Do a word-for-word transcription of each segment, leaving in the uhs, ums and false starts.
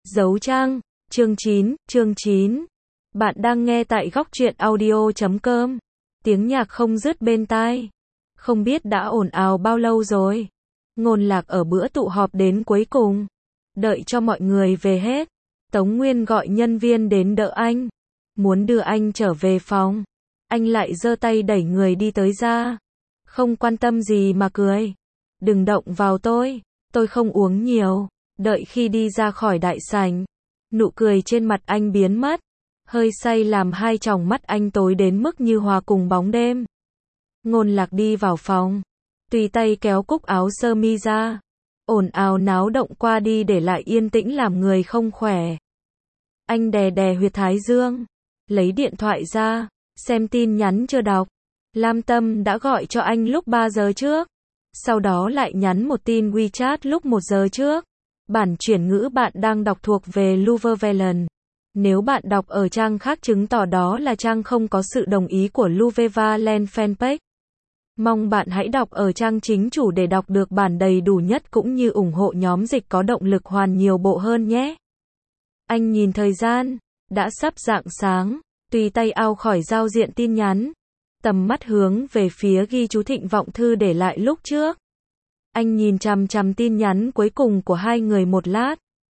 Dấu Trang, chương chín, chương chín. Bạn đang nghe tại góc truyện audio chấm com. Tiếng nhạc không dứt bên tai. Không biết đã ồn ào bao lâu rồi. Ngôn Lạc ở bữa tụ họp đến cuối cùng. Đợi cho mọi người về hết. Tống Nguyên gọi nhân viên đến đỡ anh. Muốn đưa anh trở về phòng. Anh lại giơ tay đẩy người đi tới ra. Không quan tâm gì mà cười. Đừng động vào tôi. Tôi không uống nhiều. Đợi khi đi ra khỏi đại sảnh, nụ cười trên mặt anh biến mất. Hơi say làm hai tròng mắt anh tối đến mức như hòa cùng bóng đêm. Ngôn Lạc đi vào phòng. Tùy tay kéo cúc áo sơ mi ra. Ồn ào náo động qua đi để lại yên tĩnh làm người không khỏe. Anh đè đè huyệt thái dương. Lấy điện thoại ra. Xem tin nhắn chưa đọc. Lam Tâm đã gọi cho anh lúc ba giờ trước. Sau đó lại nhắn một tin WeChat lúc một giờ trước. Bản chuyển ngữ bạn đang đọc thuộc về Luvevelen. Nếu bạn đọc ở trang khác chứng tỏ đó là trang không có sự đồng ý của Luvevelen fanpage. Mong bạn hãy đọc ở trang chính chủ để đọc được bản đầy đủ nhất cũng như ủng hộ nhóm dịch có động lực hoàn nhiều bộ hơn nhé. Anh nhìn thời gian, đã sắp rạng sáng, tùy tay ao khỏi giao diện tin nhắn. Tầm mắt hướng về phía ghi chú Thịnh Vọng Thư để lại lúc trước. Anh nhìn chằm chằm tin nhắn cuối cùng của hai người một lát.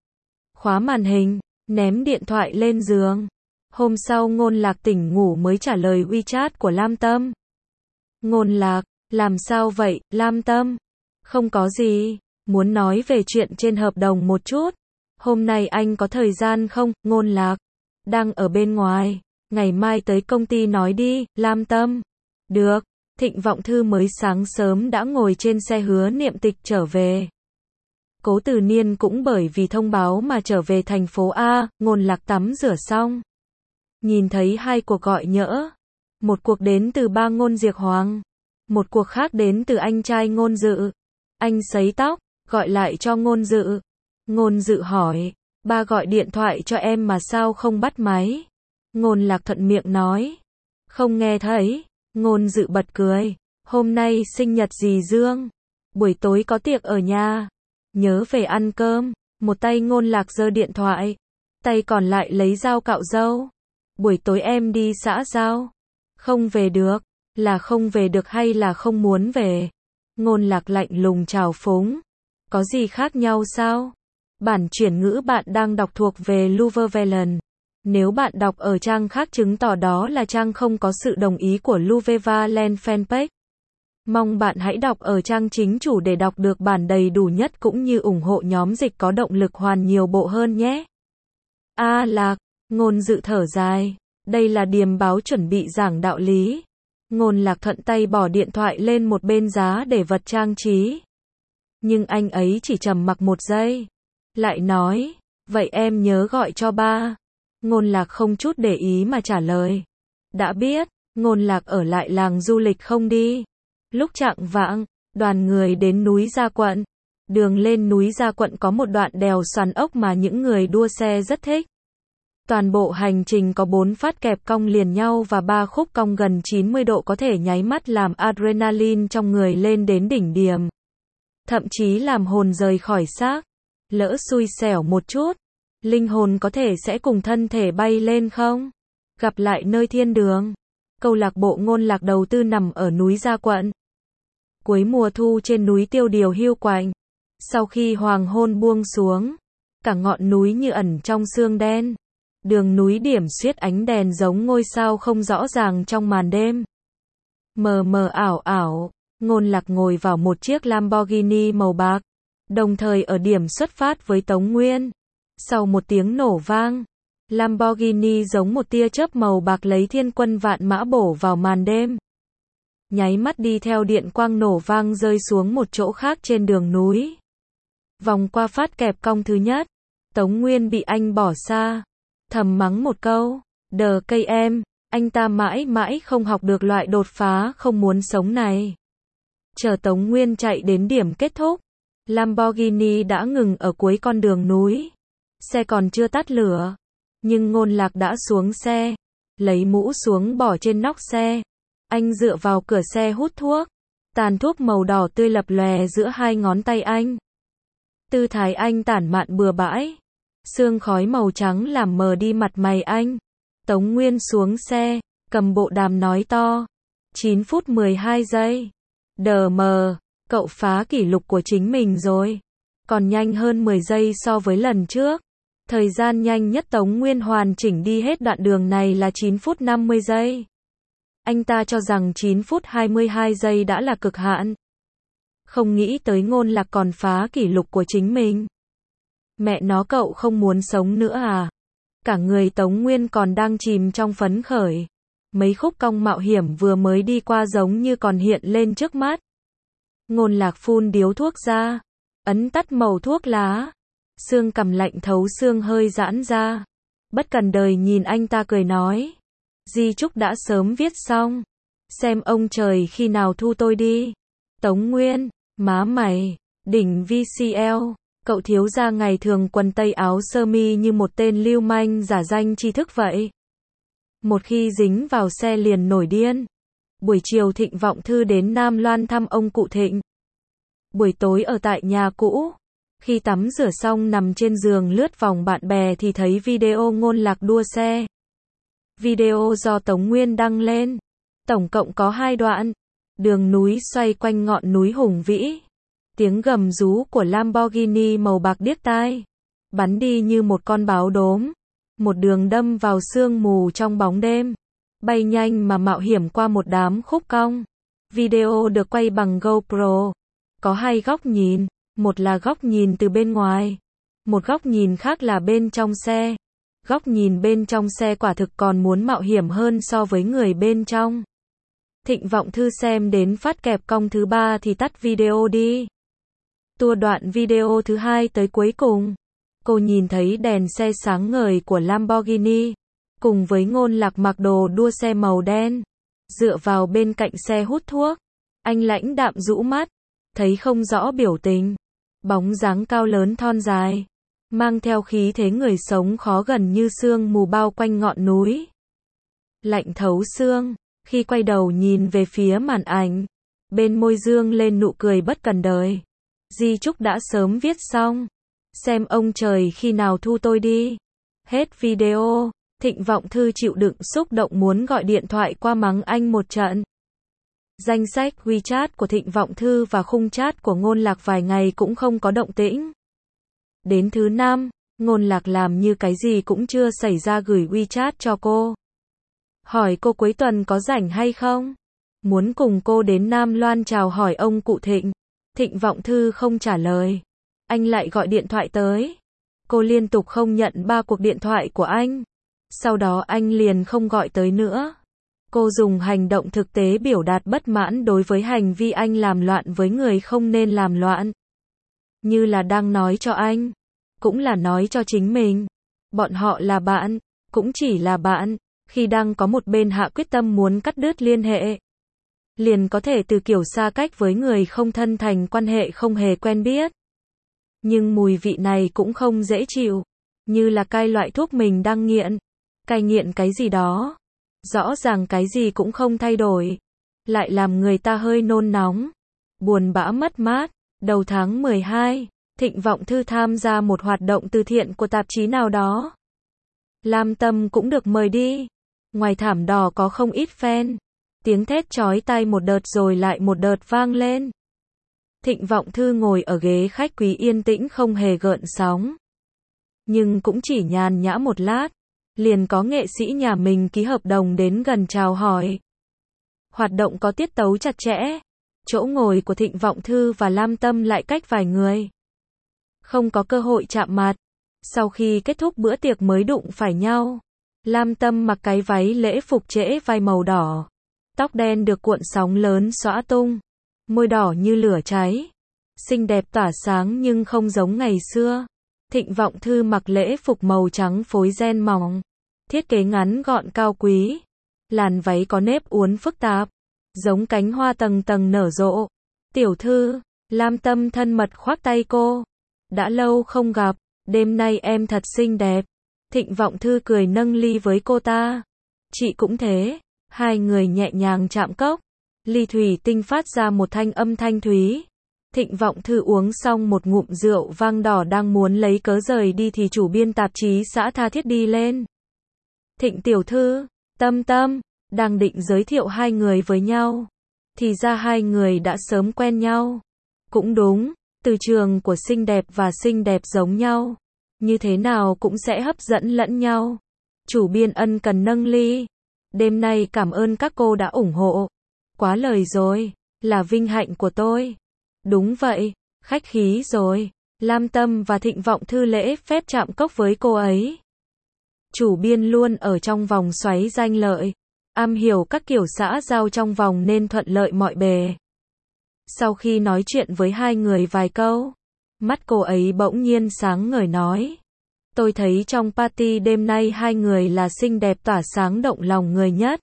Khóa màn hình, ném điện thoại lên giường. Hôm sau Ngôn Lạc tỉnh ngủ mới trả lời WeChat của Lam Tâm. Ngôn Lạc, làm sao vậy, Lam Tâm? Không có gì, muốn nói về chuyện trên hợp đồng một chút. Hôm nay anh có thời gian không, Ngôn Lạc? Đang ở bên ngoài, ngày mai tới công ty nói đi, Lam Tâm. Được. Thịnh Vọng Thư mới sáng sớm đã ngồi trên xe Hứa Niệm Tịch trở về. Cố Từ Niên cũng bởi vì thông báo mà trở về thành phố A. Ngôn Lạc tắm rửa xong. Nhìn thấy hai cuộc gọi nhỡ. Một cuộc đến từ ba Ngôn Diệc Hoàng. Một cuộc khác đến từ anh trai Ngôn Dự. Anh sấy tóc, gọi lại cho Ngôn Dự. Ngôn Dự hỏi, ba gọi điện thoại cho em mà sao không bắt máy? Ngôn Lạc thuận miệng nói, không nghe thấy. Ngôn Dự bật cười, hôm nay sinh nhật dì Dương, buổi tối có tiệc ở nhà, nhớ về ăn cơm. Một tay Ngôn Lạc giơ điện thoại, tay còn lại lấy dao cạo râu. Buổi tối em đi xã giao, không về được, là không về được hay là không muốn về? Ngôn Lạc lạnh lùng trào phúng, có gì khác nhau sao? Bản chuyển ngữ bạn đang đọc thuộc về Luvevelen. Nếu bạn đọc ở trang khác chứng tỏ đó là trang không có sự đồng ý của Luvevelen fanpage. Mong bạn hãy đọc ở trang chính chủ để đọc được bản đầy đủ nhất cũng như ủng hộ nhóm dịch có động lực hoàn nhiều bộ hơn nhé. A Lạc, Ngôn Dự thở dài, đây là điềm báo chuẩn bị giảng đạo lý. Ngôn Lạc thuận tay bỏ điện thoại lên một bên giá để vật trang trí. Nhưng anh ấy chỉ trầm mặc một giây. Lại nói, vậy em nhớ gọi cho ba. Ngôn Lạc không chút để ý mà trả lời. Đã biết. Ngôn Lạc ở lại làng du lịch không đi. Lúc chạng vạng, đoàn người đến núi Gia Quận. Đường lên núi Gia Quận có một đoạn đèo xoắn ốc mà những người đua xe rất thích. Toàn bộ hành trình có bốn phát kẹp cong liền nhau và ba khúc cong gần chín mươi độ có thể nháy mắt làm adrenaline trong người lên đến đỉnh điểm. Thậm chí làm hồn rời khỏi xác. Lỡ xui xẻo một chút, linh hồn có thể sẽ cùng thân thể bay lên không? Gặp lại nơi thiên đường. Câu lạc bộ Ngôn Lạc đầu tư nằm ở núi Gia Quận. Cuối mùa thu trên núi Tiêu Điều hiu quạnh. Sau khi hoàng hôn buông xuống, cả ngọn núi như ẩn trong sương đen. Đường núi điểm xuyết ánh đèn giống ngôi sao không rõ ràng trong màn đêm. Mờ mờ ảo ảo, Ngôn Lạc ngồi vào một chiếc Lamborghini màu bạc. Đồng thời ở điểm xuất phát với Tống Nguyên. Sau một tiếng nổ vang, Lamborghini giống một tia chớp màu bạc lấy thiên quân vạn mã bổ vào màn đêm. Nháy mắt đi theo điện quang nổ vang rơi xuống một chỗ khác trên đường núi. Vòng qua phát kẹp cong thứ nhất, Tống Nguyên bị anh bỏ xa. Thầm mắng một câu, đờ cây em, anh ta mãi mãi không học được loại đột phá không muốn sống này. Chờ Tống Nguyên chạy đến điểm kết thúc, Lamborghini đã ngừng ở cuối con đường núi. Xe còn chưa tắt lửa, nhưng Ngôn Lạc đã xuống xe, lấy mũ xuống bỏ trên nóc xe. Anh dựa vào cửa xe hút thuốc, tàn thuốc màu đỏ tươi lập lòe giữa hai ngón tay anh. Tư thái anh tản mạn bừa bãi, Sương khói màu trắng làm mờ đi mặt mày anh. Tống Nguyên xuống xe, cầm bộ đàm nói to. chín phút mười hai giây. Đờ mờ, cậu phá kỷ lục của chính mình rồi. Còn nhanh hơn mười giây so với lần trước. Thời gian nhanh nhất Tống Nguyên hoàn chỉnh đi hết đoạn đường này là chín phút năm mươi giây. Anh ta cho rằng chín phút hai mươi hai giây đã là cực hạn. Không nghĩ tới Ngôn Lạc còn phá kỷ lục của chính mình. Mẹ nó, cậu không muốn sống nữa à? Cả người Tống Nguyên còn đang chìm trong phấn khởi. Mấy khúc cong mạo hiểm vừa mới đi qua giống như còn hiện lên trước mắt. Ngôn Lạc phun điếu thuốc ra, ấn tắt màu thuốc lá. Xương cằm lạnh thấu xương hơi giãn ra. Bất cần đời nhìn anh ta cười nói. Di chúc đã sớm viết xong. Xem ông trời khi nào thu tôi đi. Tống Nguyên, má mày, đỉnh vê xê lờ. Cậu thiếu gia ngày thường quần tây áo sơ mi như một tên lưu manh giả danh tri thức vậy. Một khi dính vào xe liền nổi điên. Buổi chiều Thịnh Vọng Thư đến Nam Loan thăm ông cụ Thịnh. Buổi tối ở tại nhà cũ. Khi tắm rửa xong nằm trên giường lướt vòng bạn bè thì thấy video Ngôn Lạc đua xe. Video do Tống Nguyên đăng lên. Tổng cộng có hai đoạn. Đường núi xoay quanh ngọn núi hùng vĩ. Tiếng gầm rú của Lamborghini màu bạc điếc tai. Bắn đi như một con báo đốm. Một đường đâm vào sương mù trong bóng đêm. Bay nhanh mà mạo hiểm qua một đám khúc cong. Video được quay bằng GoPro. Có hai góc nhìn. Một là góc nhìn từ bên ngoài. Một góc nhìn khác là bên trong xe. Góc nhìn bên trong xe quả thực còn muốn mạo hiểm hơn so với người bên trong. Thịnh Vọng Thư xem đến phát kẹp cong thứ ba thì tắt video đi. Tua đoạn video thứ hai tới cuối cùng. Cô nhìn thấy đèn xe sáng ngời của Lamborghini. Cùng với Ngôn Lạc mặc đồ đua xe màu đen. Dựa vào bên cạnh xe hút thuốc. Anh lãnh đạm rũ mắt. Thấy không rõ biểu tình. Bóng dáng cao lớn thon dài. Mang theo khí thế người sống khó gần như sương mù bao quanh ngọn núi. Lạnh thấu xương. Khi quay đầu nhìn về phía màn ảnh. Bên môi dương lên nụ cười bất cần đời. Di chúc đã sớm viết xong. Xem ông trời khi nào thu tôi đi. Hết video. Thịnh Vọng Thư chịu đựng xúc động muốn gọi điện thoại qua mắng anh một trận. Danh sách WeChat của Thịnh Vọng Thư và khung chat của Ngôn Lạc vài ngày cũng không có động tĩnh. Đến thứ năm, Ngôn Lạc làm như cái gì cũng chưa xảy ra gửi WeChat cho cô. Hỏi cô cuối tuần có rảnh hay không? Muốn cùng cô đến Nam Loan chào hỏi ông cụ Thịnh. Thịnh Vọng Thư không trả lời. Anh lại gọi điện thoại tới. Cô liên tục không nhận ba cuộc điện thoại của anh. Sau đó anh liền không gọi tới nữa. Cô dùng hành động thực tế biểu đạt bất mãn đối với hành vi anh làm loạn với người không nên làm loạn. Như là đang nói cho anh, cũng là nói cho chính mình. Bọn họ là bạn, cũng chỉ là bạn. Khi đang có một bên hạ quyết tâm muốn cắt đứt liên hệ, liền có thể từ kiểu xa cách với người không thân thành quan hệ không hề quen biết. Nhưng mùi vị này cũng không dễ chịu. Như là cai loại thuốc mình đang nghiện. Cai nghiện cái gì đó. Rõ ràng cái gì cũng không thay đổi. Lại làm người ta hơi nôn nóng. Buồn bã mất mát. Đầu tháng mười hai, Thịnh Vọng Thư tham gia một hoạt động từ thiện của tạp chí nào đó. Lam Tâm cũng được mời đi. Ngoài thảm đỏ có không ít fan. Tiếng thét chói tai một đợt rồi lại một đợt vang lên. Thịnh Vọng Thư ngồi ở ghế khách quý yên tĩnh không hề gợn sóng. Nhưng cũng chỉ nhàn nhã một lát. Liền có nghệ sĩ nhà mình ký hợp đồng đến gần chào hỏi. Hoạt động có tiết tấu chặt chẽ. Chỗ ngồi của Thịnh Vọng Thư và Lam Tâm lại cách vài người. Không có cơ hội chạm mặt. Sau khi kết thúc bữa tiệc mới đụng phải nhau. Lam Tâm mặc cái váy lễ phục trễ vai màu đỏ. Tóc đen được cuộn sóng lớn xõa tung. Môi đỏ như lửa cháy. Xinh đẹp tỏa sáng nhưng không giống ngày xưa. Thịnh Vọng Thư mặc lễ phục màu trắng phối ren mỏng. Thiết kế ngắn gọn cao quý. Làn váy có nếp uốn phức tạp. Giống cánh hoa tầng tầng nở rộ. Tiểu Thư, Lam Tâm thân mật khoác tay cô. Đã lâu không gặp, đêm nay em thật xinh đẹp. Thịnh Vọng Thư cười nâng ly với cô ta. Chị cũng thế. Hai người nhẹ nhàng chạm cốc. Ly thủy tinh phát ra một thanh âm thanh thúy. Thịnh Vọng Thư uống xong một ngụm rượu vang đỏ đang muốn lấy cớ rời đi thì chủ biên tạp chí xã tha thiết đi lên. Thịnh tiểu thư, Tâm Tâm, đang định giới thiệu hai người với nhau. Thì ra hai người đã sớm quen nhau. Cũng đúng, từ trường của xinh đẹp và xinh đẹp giống nhau. Như thế nào cũng sẽ hấp dẫn lẫn nhau. Chủ biên ân cần nâng ly. Đêm nay cảm ơn các cô đã ủng hộ. Quá lời rồi, là vinh hạnh của tôi. Đúng vậy, khách khí rồi. Lam Tâm và Thịnh Vọng Thư lễ phép chạm cốc với cô ấy. Chủ biên luôn ở trong vòng xoáy danh lợi, am hiểu các kiểu xã giao trong vòng nên thuận lợi mọi bề. Sau khi nói chuyện với hai người vài câu, mắt cô ấy bỗng nhiên sáng ngời nói. Tôi thấy trong party đêm nay hai người là xinh đẹp tỏa sáng động lòng người nhất.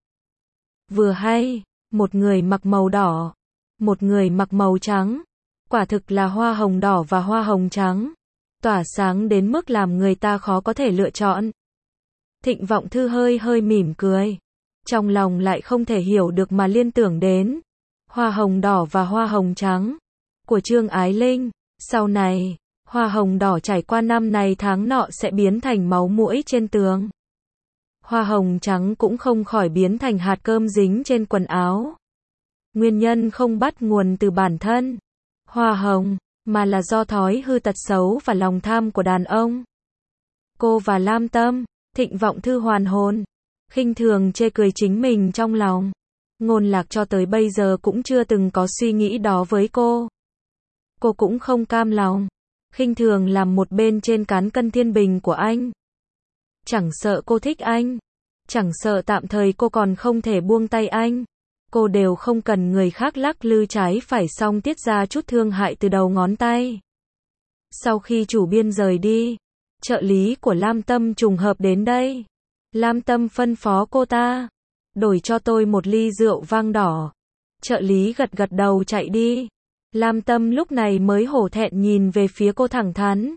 Vừa hay, một người mặc màu đỏ, một người mặc màu trắng. Quả thực là hoa hồng đỏ và hoa hồng trắng. Tỏa sáng đến mức làm người ta khó có thể lựa chọn. Thịnh Vọng Thư hơi hơi mỉm cười. Trong lòng lại không thể hiểu được mà liên tưởng đến. Hoa hồng đỏ và hoa hồng trắng. Của Trương Ái Linh. Sau này, hoa hồng đỏ trải qua năm này tháng nọ sẽ biến thành máu muỗi trên tường. Hoa hồng trắng cũng không khỏi biến thành hạt cơm dính trên quần áo. Nguyên nhân không bắt nguồn từ bản thân hoa hồng, mà là do thói hư tật xấu và lòng tham của đàn ông. Cô và Lam Tâm, Thịnh Vọng Thư hoàn hồn, khinh thường chê cười chính mình trong lòng. Ngôn Lạc cho tới bây giờ cũng chưa từng có suy nghĩ đó với cô. Cô cũng không cam lòng, khinh thường làm một bên trên cán cân thiên bình của anh. Chẳng sợ cô thích anh, chẳng sợ tạm thời cô còn không thể buông tay anh. Cô đều không cần người khác lắc lư trái phải xong tiết ra chút thương hại từ đầu ngón tay. Sau khi chủ biên rời đi, trợ lý của Lam Tâm trùng hợp đến đây. Lam Tâm phân phó cô ta, đổi cho tôi một ly rượu vang đỏ. Trợ lý gật gật đầu chạy đi. Lam Tâm lúc này mới hổ thẹn nhìn về phía cô thẳng thắn.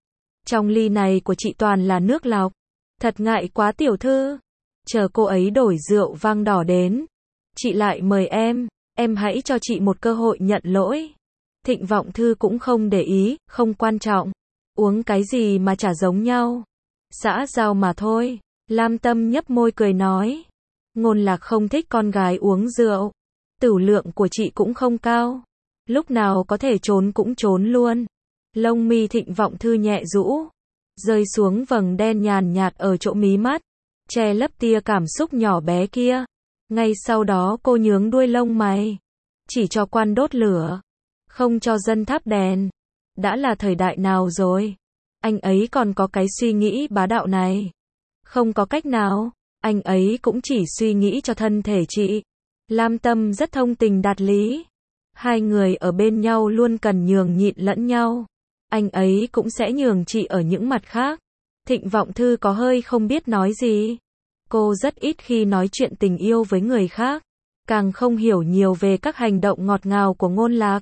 Trong ly này của chị toàn là nước lọc. Thật ngại quá tiểu thư. Chờ cô ấy đổi rượu vang đỏ đến. Chị lại mời em, em hãy cho chị một cơ hội nhận lỗi. Thịnh Vọng Thư cũng không để ý, không quan trọng. Uống cái gì mà chả giống nhau. Xã giao mà thôi. Lam Tâm nhấp môi cười nói. Ngôn Lạc không thích con gái uống rượu. Tửu lượng của chị cũng không cao. Lúc nào có thể trốn cũng trốn luôn. Lông mi Thịnh Vọng Thư nhẹ rũ, rơi xuống vầng đen nhàn nhạt ở chỗ mí mắt, che lấp tia cảm xúc nhỏ bé kia. Ngay sau đó cô nhướng đuôi lông mày. Chỉ cho quan đốt lửa, không cho dân thắp đèn. Đã là thời đại nào rồi? Anh ấy còn có cái suy nghĩ bá đạo này. Không có cách nào, anh ấy cũng chỉ suy nghĩ cho thân thể chị. Lam Tâm rất thông tình đạt lý. Hai người ở bên nhau luôn cần nhường nhịn lẫn nhau. Anh ấy cũng sẽ nhường chị ở những mặt khác. Thịnh Vọng Thư có hơi không biết nói gì. Cô rất ít khi nói chuyện tình yêu với người khác, càng không hiểu nhiều về các hành động ngọt ngào của Ngôn Lạc.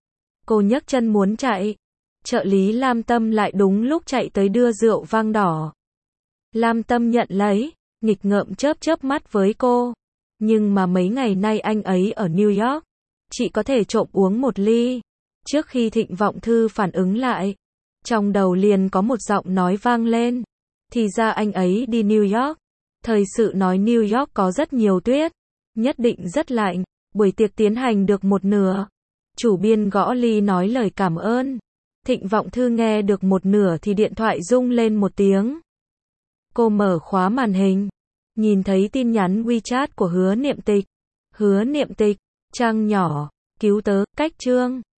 Cô nhấc chân muốn chạy. Trợ lý Lam Tâm lại đúng lúc chạy tới đưa rượu vang đỏ. Lam Tâm nhận lấy, nghịch ngợm chớp chớp mắt với cô. Nhưng mà mấy ngày nay anh ấy ở New York. Chị có thể trộm uống một ly. Trước khi Thịnh Vọng Thư phản ứng lại, trong đầu liền có một giọng nói vang lên. Thì ra anh ấy đi New York. Thời sự nói New York có rất nhiều tuyết. Nhất định rất lạnh. Buổi tiệc tiến hành được một nửa. Chủ biên gõ ly nói lời cảm ơn. Thịnh Vọng Thư nghe được một nửa thì điện thoại rung lên một tiếng. Cô mở khóa màn hình. Nhìn thấy tin nhắn WeChat của Hứa Niệm Tịch. Hứa Niệm Tịch, trang nhỏ, cứu tớ, cách chương.